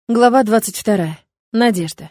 Глава 22. Надежда.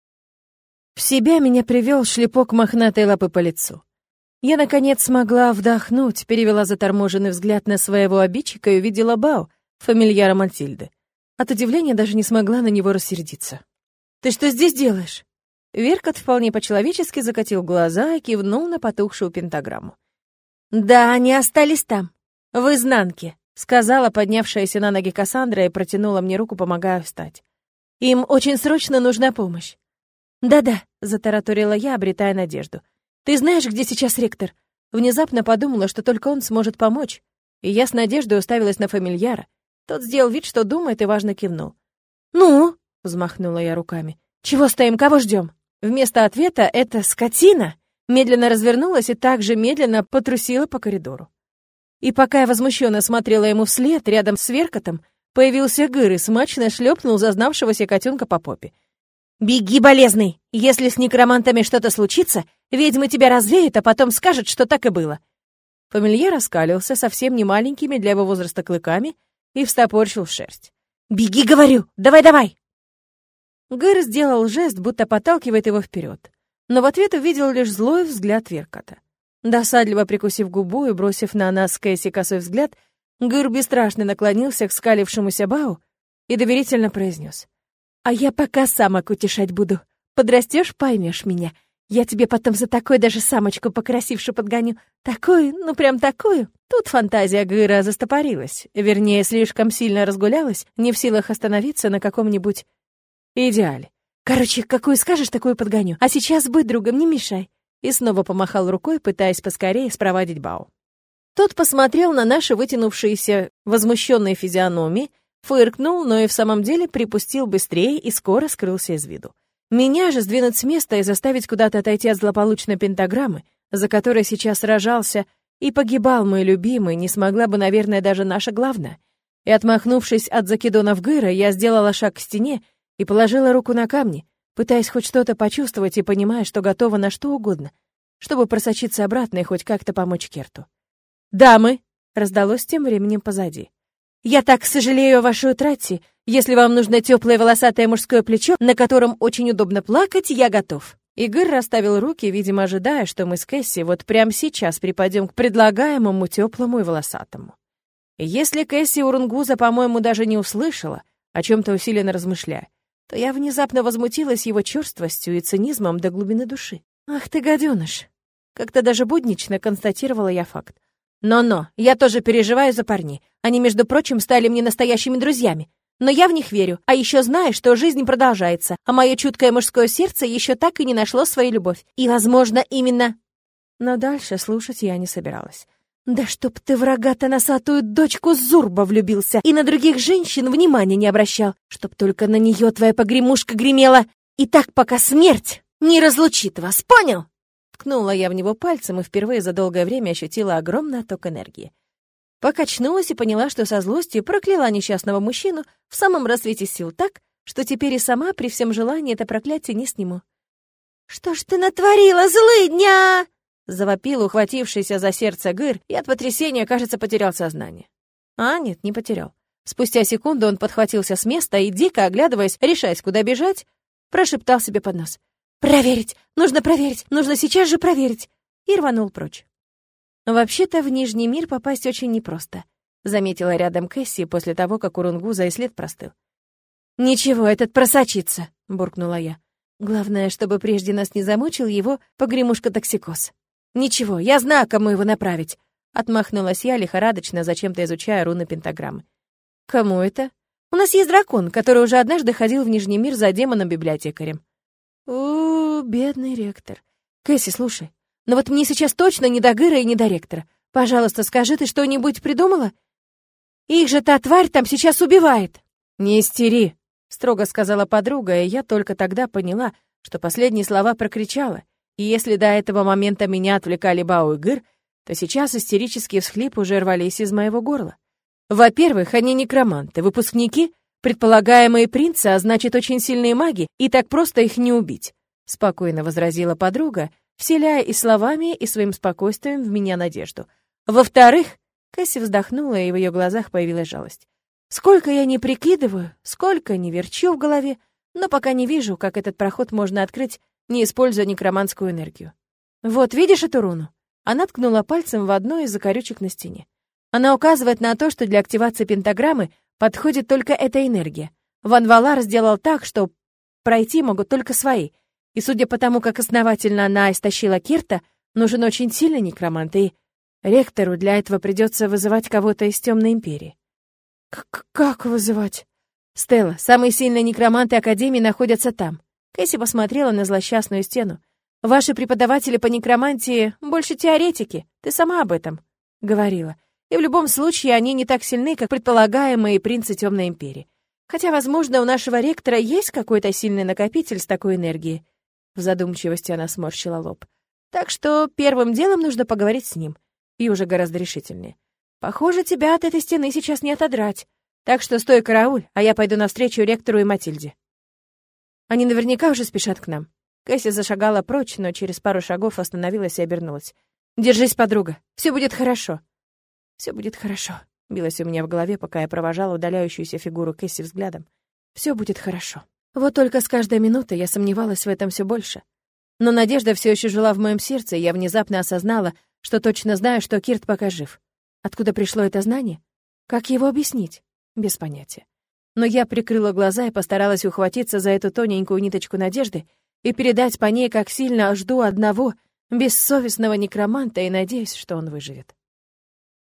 В себя меня привел шлепок мохнатой лапы по лицу. Я, наконец, смогла вдохнуть, перевела заторможенный взгляд на своего обидчика и увидела Бао, фамильяра Матильды. От удивления даже не смогла на него рассердиться. «Ты что здесь делаешь?» Веркот вполне по-человечески закатил глаза и кивнул на потухшую пентаграмму. «Да, они остались там, в изнанке», — сказала поднявшаяся на ноги Кассандра и протянула мне руку, помогая встать. «Им очень срочно нужна помощь». «Да-да», — затараторила я, обретая надежду. «Ты знаешь, где сейчас ректор?» Внезапно подумала, что только он сможет помочь, и я с надеждой уставилась на фамильяра. Тот сделал вид, что думает, и важно кивнул. «Ну?» — взмахнула я руками. «Чего стоим, кого ждем?» Вместо ответа эта скотина медленно развернулась и также медленно потрусила по коридору. И пока я возмущенно смотрела ему вслед, рядом с Веркотом появился Гыр и смачно шлепнул зазнавшегося котенка по попе. «Беги, болезный! Если с некромантами что-то случится, ведьмы тебя развеют, а потом скажут, что так и было». Фамильяр раскалился совсем не маленькими для его возраста клыками и встопорщил шерсть. «Беги, говорю! Давай-давай!» Гыр сделал жест, будто подталкивает его вперед, но в ответ увидел лишь злой взгляд Веркота. Досадливо прикусив губу и бросив на нас с Кэсси косой взгляд, Гыр бесстрашно наклонился к скалившемуся Бау и доверительно произнес: «А я пока самок утешать буду. Подрастешь, поймешь меня. Я тебе потом за такой даже самочку покрасивше подгоню. Такую, ну прям такую». Тут фантазия Гыра застопорилась, вернее, слишком сильно разгулялась, не в силах остановиться на каком-нибудь идеале. «Короче, какую скажешь, такую подгоню. А сейчас будь другом, не мешай». И снова помахал рукой, пытаясь поскорее спровадить Бау. Тот посмотрел на наши вытянувшиеся возмущенные физиономии, фыркнул, но и в самом деле припустил быстрее и скоро скрылся из виду. Меня же сдвинуть с места и заставить куда-то отойти от злополучной пентаграммы, за которой сейчас сражался и погибал мой любимый, не смогла бы, наверное, даже наша главная. И, отмахнувшись от закидонов Гыра, я сделала шаг к стене и положила руку на камни, пытаясь хоть что-то почувствовать и понимая, что готова на что угодно, чтобы просочиться обратно и хоть как-то помочь Керту. «Дамы!» — раздалось тем временем позади. «Я так сожалею о вашей утрате. Если вам нужно теплое волосатое мужское плечо, на котором очень удобно плакать, я готов». Игорь расставил руки, видимо, ожидая, что мы с Кэсси вот прямо сейчас припадем к предлагаемому теплому и волосатому. И если Кэсси Урунгуза, по-моему, даже не услышала, о чем-то усиленно размышляя, то я внезапно возмутилась его черствостью и цинизмом до глубины души. «Ах ты, гаденыш!» Как-то даже буднично констатировала я факт. «Но-но, я тоже переживаю за парней. Они, между прочим, стали мне настоящими друзьями. Но я в них верю, а еще знаю, что жизнь продолжается, а мое чуткое мужское сердце еще так и не нашло свою любовь. И, возможно, именно...» Но дальше слушать я не собиралась. «Да чтоб ты в рогато носатую дочку Зурба влюбился и на других женщин внимания не обращал, чтоб только на нее твоя погремушка гремела, и так пока смерть не разлучит вас, понял?» Ткнула я в него пальцем и впервые за долгое время ощутила огромный отток энергии. Покачнулась и поняла, что со злостью прокляла несчастного мужчину в самом расцвете сил так, что теперь и сама при всем желании это проклятие не сниму. «Что ж ты натворила, злыдня?» — завопил ухватившийся за сердце Гыр и от потрясения, кажется, потерял сознание. А нет, не потерял. Спустя секунду он подхватился с места и, дико оглядываясь, решаясь, куда бежать, прошептал себе под нос: «Проверить! Нужно проверить! Нужно сейчас же проверить!» И рванул прочь. «Вообще-то в Нижний мир попасть очень непросто», — заметила рядом Кэсси после того, как Урунгуза и след простыл. «Ничего, этот просочится», — буркнула я. «Главное, чтобы прежде нас не замучил его погремушка-токсикоз». «Ничего, я знаю, кому его направить», — отмахнулась я, лихорадочно зачем-то изучая руны пентаграммы. «Кому это?» «У нас есть дракон, который уже однажды ходил в Нижний мир за демоном-библиотекарем». Бедный ректор. Кэсси, слушай, но вот мне сейчас точно не до Гыра и не до ректора. Пожалуйста, скажи, ты что-нибудь придумала? Их же та тварь там сейчас убивает». «Не истери», — строго сказала подруга, и я только тогда поняла, что последние слова прокричала. И если до этого момента меня отвлекали Бау и Гыр, то сейчас истерические всхлипы уже рвались из моего горла. Во-первых, они некроманты, выпускники, предполагаемые принцы, а значит, очень сильные маги, и так просто их не убить, спокойно возразила подруга, вселяя и словами, и своим спокойствием в меня надежду. Во-вторых, Кэсси вздохнула, и в ее глазах появилась жалость. Сколько я не прикидываю, сколько не верчу в голове, но пока не вижу, как этот проход можно открыть, не используя некроманскую энергию. Вот, видишь эту руну? Она ткнула пальцем в одну из закорючек на стене. Она указывает на то, что для активации пентаграммы подходит только эта энергия. Ван Валар сделал так, что пройти могут только свои. И судя по тому, как основательно она истощила Кирта, нужен очень сильный некромант, и ректору для этого придется вызывать кого-то из Темной Империи. Как вызывать? Стелла, самые сильные некроманты Академии находятся там. Кэсси посмотрела на злосчастную стену. Ваши преподаватели по некромантии больше теоретики, ты сама об этом говорила. И в любом случае они не так сильны, как предполагаемые принцы Темной Империи. Хотя, возможно, у нашего ректора есть какой-то сильный накопитель с такой энергией. В задумчивости она сморщила лоб. Так что первым делом нужно поговорить с ним. И уже гораздо решительнее. Похоже, тебя от этой стены сейчас не отодрать. Так что стой, карауль, а я пойду навстречу ректору и Матильде. Они наверняка уже спешат к нам. Кэсси зашагала прочь, но через пару шагов остановилась и обернулась. «Держись, подруга, все будет хорошо». «Все будет хорошо», — билось у меня в голове, пока я провожала удаляющуюся фигуру Кэсси взглядом. «Все будет хорошо». Вот только с каждой минутой я сомневалась в этом все больше. Но надежда все еще жила в моем сердце, и я внезапно осознала, что точно знаю, что Кирт пока жив. Откуда пришло это знание? Как его объяснить? Без понятия. Но я прикрыла глаза и постаралась ухватиться за эту тоненькую ниточку надежды и передать по ней, как сильно жду одного бессовестного некроманта и надеюсь, что он выживет.